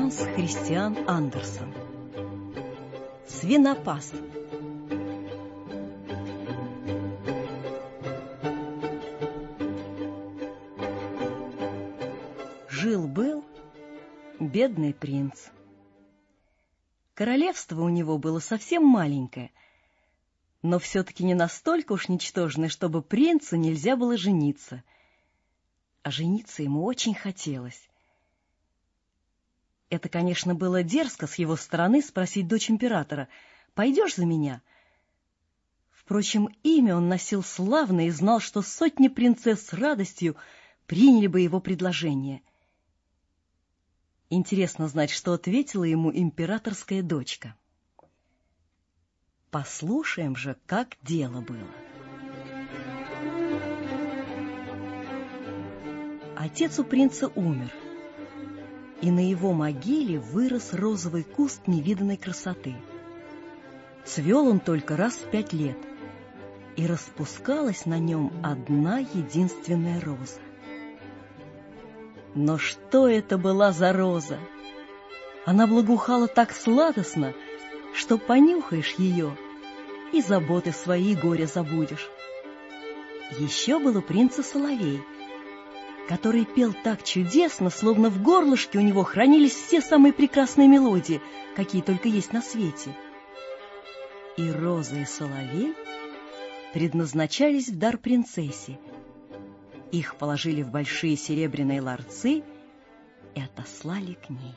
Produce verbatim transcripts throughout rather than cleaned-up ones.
Ханс Христиан Андерсен. Свинопас. Жил-был бедный принц. Королевство у него было совсем маленькое, но все-таки не настолько уж ничтожное, чтобы принцу нельзя было жениться. А жениться ему очень хотелось. Это, конечно, было дерзко с его стороны спросить дочь императора: «Пойдешь за меня?» Впрочем, имя он носил славное и знал, что сотни принцесс с радостью приняли бы его предложение. Интересно знать, что ответила ему императорская дочка. Послушаем же, как дело было. Отец у принца умер, и на его могиле вырос розовый куст невиданной красоты. Цвел он только раз в пять лет, и распускалась на нем одна единственная роза. Но что это была за роза? Она благоухала так сладостно, что понюхаешь ее, и заботы свои горе забудешь. Еще был у принца соловей, который пел так чудесно, словно в горлышке у него хранились все самые прекрасные мелодии, какие только есть на свете. И роза, и соловей предназначались в дар принцессе. Их положили в большие серебряные ларцы и отослали к ней.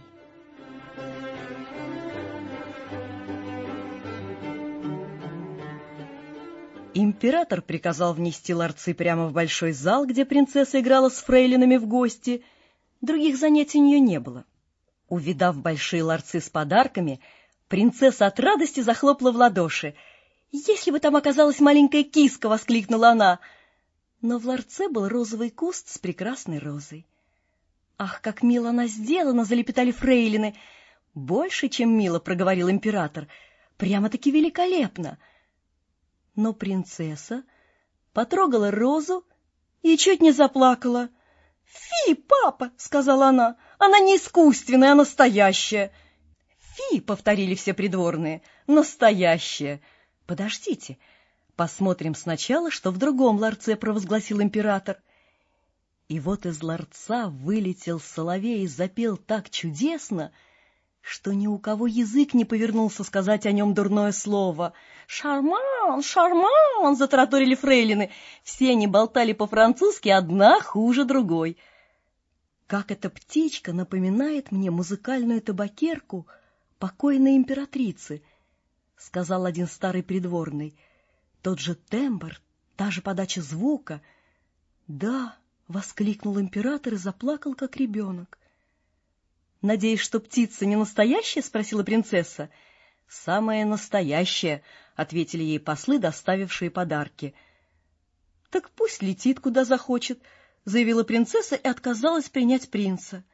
Император приказал внести ларцы прямо в большой зал, где принцесса играла с фрейлинами в гости. Других занятий у нее не было. Увидав большие ларцы с подарками, принцесса от радости захлопала в ладоши. «Если бы там оказалась маленькая киска!» — воскликнула она. Но в ларце был розовый куст с прекрасной розой. «Ах, как мило она сделана!» — залепетали фрейлины. «Больше, чем мило!» — проговорил император. «Прямо-таки великолепно!» Но принцесса потрогала розу и чуть не заплакала. «Фи, папа!» — сказала она. «Она не искусственная, а настоящая!» «Фи!» — повторили все придворные. «Настоящая!» «Подождите, посмотрим сначала, что в другом ларце», — провозгласил император. И вот из ларца вылетел соловей и запел так чудесно, что ни у кого язык не повернулся сказать о нем дурное слово. «Шарман! Шарман!» — затараторили фрейлины. Все они болтали по-французски, одна хуже другой. «Как эта птичка напоминает мне музыкальную табакерку покойной императрицы», — сказал один старый придворный. «Тот же тембр, та же подача звука». «Да», — воскликнул император и заплакал, как ребенок. «Надеюсь, что птица не настоящая?» — спросила принцесса. «Самая настоящая», — ответили ей послы, доставившие подарки. «Так пусть летит, куда захочет», — заявила принцесса и отказалась принять принца.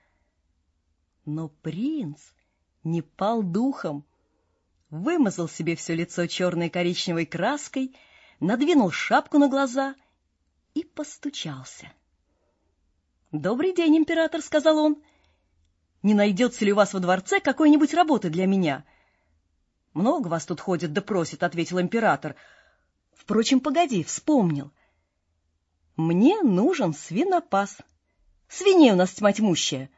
Но принц не пал духом. Вымазал себе все лицо черной и коричневой краской, надвинул шапку на глаза и постучался. «Добрый день, император», — сказал он. «Не найдется ли у вас во дворце какой-нибудь работы для меня?» «Много вас тут ходит да просит», — ответил император. «Впрочем, погоди, вспомнил. Мне нужен свинопас. Свиней у нас тьма тьмущая».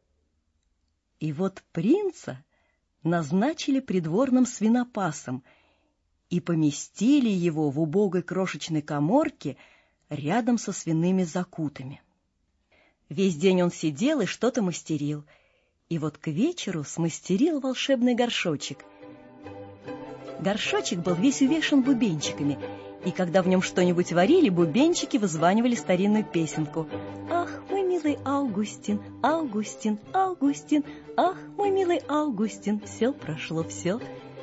И вот принца назначили придворным свинопасом и поместили его в убогой крошечной каморке рядом со свиными закутами. Весь день он сидел и что-то мастерил. И вот к вечеру смастерил волшебный горшочек. Горшочек был весь увешан бубенчиками, и когда в нем что-нибудь варили, бубенчики вызванивали старинную песенку. «Ах, мой милый Августин, Августин, Августин, ах, мой милый Августин, все прошло, все».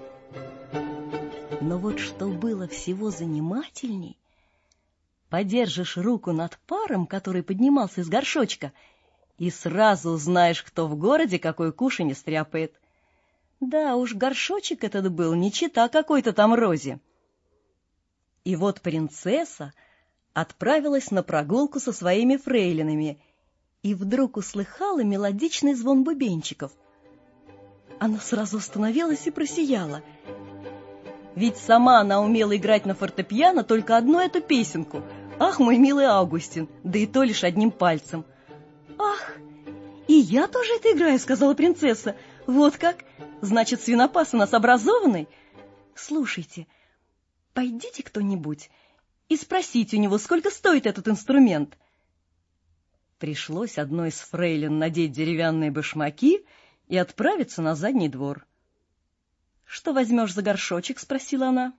Но вот что было всего занимательней, подержишь руку над паром, который поднимался из горшочка, и сразу узнаешь, кто в городе какой кушанье стряпает. Да уж, горшочек этот был не чета какой-то там розе. И вот принцесса отправилась на прогулку со своими фрейлинами и вдруг услыхала мелодичный звон бубенчиков. Она сразу остановилась и просияла. Ведь сама она умела играть на фортепиано только одну эту песенку. «Ах, мой милый Августин», да и то лишь одним пальцем. «Ах, и я тоже это играю», — сказала принцесса. «Вот как? Значит, свинопас у нас образованный? Слушайте, пойдите кто-нибудь и спросите у него, сколько стоит этот инструмент». Пришлось одной из фрейлин надеть деревянные башмаки и отправиться на задний двор. «Что возьмешь за горшочек?» — спросила она.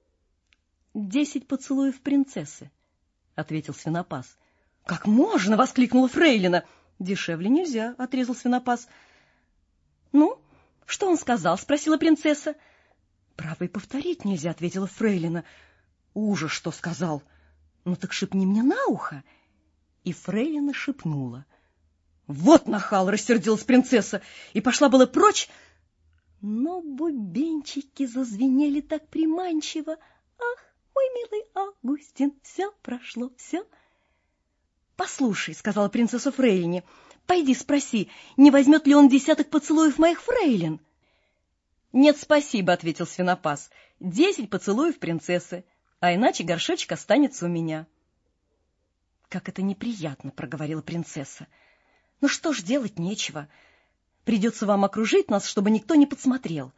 «Десять поцелуев принцессы», — ответил свинопас. «Как можно?» — воскликнула фрейлина. «Дешевле нельзя», — отрезал свинопас. «Ну, что он сказал?» — спросила принцесса. «Право и повторить нельзя», — ответила фрейлина. «Ужас, что сказал! Ну так шепни мне на ухо». И фрейлина шепнула. «Вот нахал!» — рассердилась принцесса и пошла было прочь. Но бубенчики зазвенели так приманчиво. «Ах, мой милый Августин, все прошло, все». «Послушай», — сказала принцесса фрейлине, — «пойди спроси, не возьмет ли он десяток поцелуев моих фрейлин». «Нет, спасибо», — ответил свинопас, — «десять поцелуев принцессы, а иначе горшочек останется у меня». «Как это неприятно», — проговорила принцесса. «Ну что ж, делать нечего. Придется вам окружить нас, чтобы никто не подсмотрел».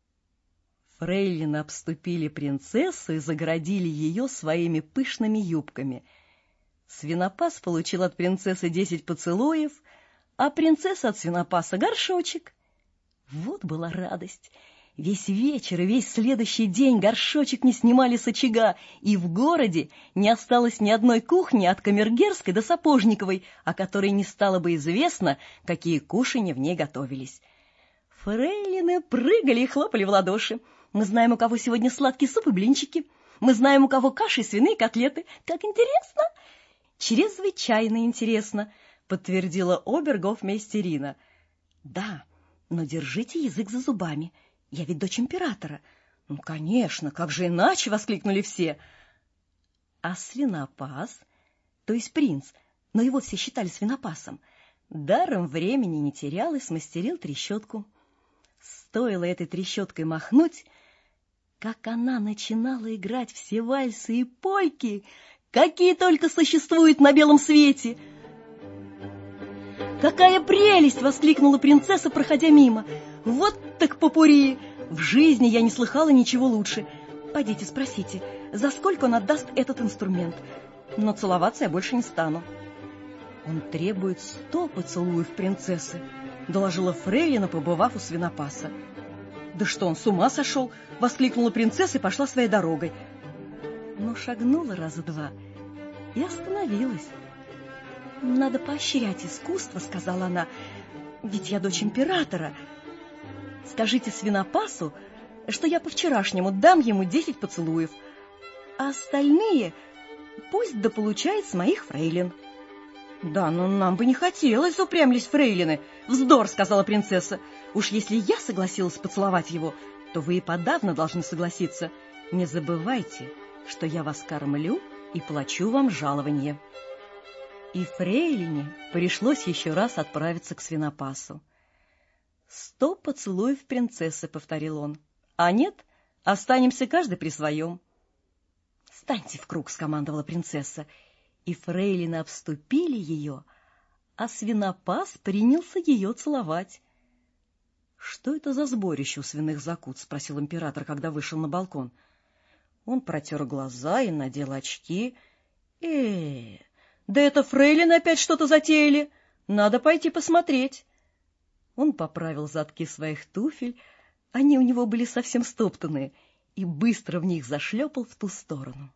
Фрейлины обступили принцессу и загородили ее своими пышными юбками. Свинопас получил от принцессы десять поцелуев, а принцесса от свинопаса горшочек. Вот была радость. Весь вечер и весь следующий день горшочек не снимали с очага, и в городе не осталось ни одной кухни от Камергерской до Сапожниковой, о которой не стало бы известно, какие кушанья в ней готовились. Фрейлины прыгали и хлопали в ладоши. «Мы знаем, у кого сегодня сладкий суп и блинчики. Мы знаем, у кого каши и свиные котлеты. Как интересно!» «Чрезвычайно интересно», — подтвердила обергофмейстерина. «Да, но держите язык за зубами. Я ведь дочь императора». «Ну, конечно, как же иначе?» — воскликнули все. А свинопас, то есть принц, но его все считали свинопасом, даром времени не терял и смастерил трещотку. Стоило этой трещоткой махнуть, как она начинала играть все вальсы и польки, какие только существуют на белом свете. «Какая прелесть!» — воскликнула принцесса, проходя мимо. «Вот так попурри! В жизни я не слыхала ничего лучше. Пойдите спросите, за сколько он отдаст этот инструмент. Но целоваться я больше не стану». «Он требует сто поцелуев принцессы», — доложила фрейлина, побывав у свинопаса. «Да что, он с ума сошел?» — воскликнула принцесса и пошла своей дорогой. Но шагнула раза два и остановилась. «Надо поощрять искусство», — сказала она, — «ведь я дочь императора. Скажите свинопасу, что я по-вчерашнему дам ему десять поцелуев, а остальные пусть дополучает с моих фрейлин». «Да, но нам бы не хотелось», — упрямились фрейлины. «Вздор», — сказала принцесса. «Уж если я согласилась поцеловать его, то вы и подавно должны согласиться. Не забывайте, что я вас кормлю и плачу вам жалование». И фрейлине пришлось еще раз отправиться к свинопасу. «Сто поцелуев принцессы», — повторил он. «А нет, останемся каждый при своем». «Станьте в круг», — скомандовала принцесса, и фрейлины обступили ее, а свинопас принялся ее целовать. «Что это за сборище у свиных закут?» — спросил император, когда вышел на балкон. Он протер глаза и надел очки. «Э, да это фрейлины опять что-то затеяли. Надо пойти посмотреть». Он поправил задки своих туфель, они у него были совсем стоптанные, и быстро в них зашлепал в ту сторону.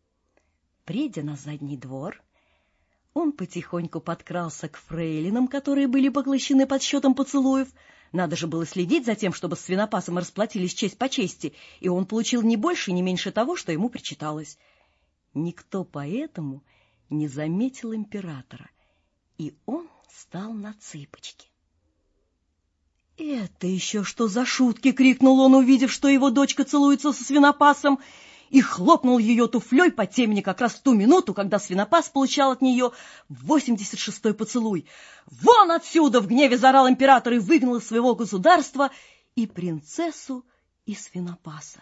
Придя на задний двор, он потихоньку подкрался к фрейлинам, которые были поглощены подсчетом поцелуев. Надо же было следить за тем, чтобы с свинопасом расплатились честь по чести, и он получил не больше и не меньше того, что ему причиталось. Никто поэтому не заметил императора, и он встал на цыпочки. «Это еще что за шутки?» — крикнул он, увидев, что его дочка целуется со свинопасом, и хлопнул ее туфлей по темени как раз в ту минуту, когда свинопас получал от нее восемьдесят шестой поцелуй. «Вон отсюда!» — в гневе заорал император и выгнал из своего государства и принцессу, и свинопаса.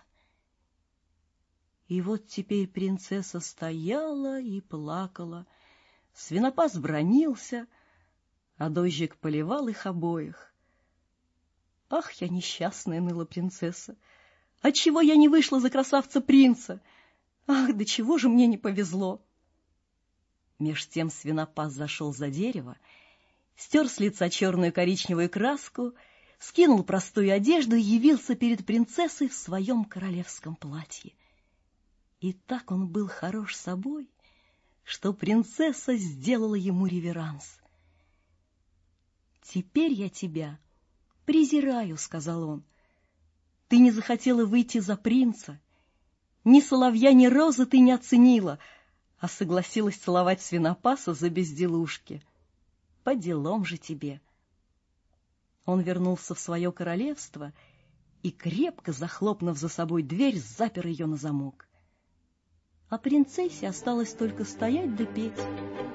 И вот теперь принцесса стояла и плакала, свинопас бранился, а дождик поливал их обоих. «Ах, я несчастная!» — ныла принцесса. «Отчего я не вышла за красавца-принца? Ах, до чего же мне не повезло!» Меж тем свинопас зашел за дерево, стер с лица черную коричневую краску, скинул простую одежду и явился перед принцессой в своем королевском платье. И так он был хорош собой, что принцесса сделала ему реверанс. «Теперь я тебя презираю», — сказал он. «Ты не захотела выйти за принца, ни соловья, ни розы ты не оценила, а согласилась целовать свинопаса за безделушки. По делам же тебе». Он вернулся в свое королевство и, крепко захлопнув за собой дверь, запер ее на замок. А принцессе осталось только стоять да петь.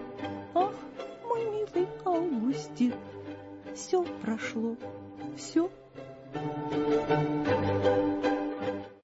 «Ах, мой милый Августик, все прошло, все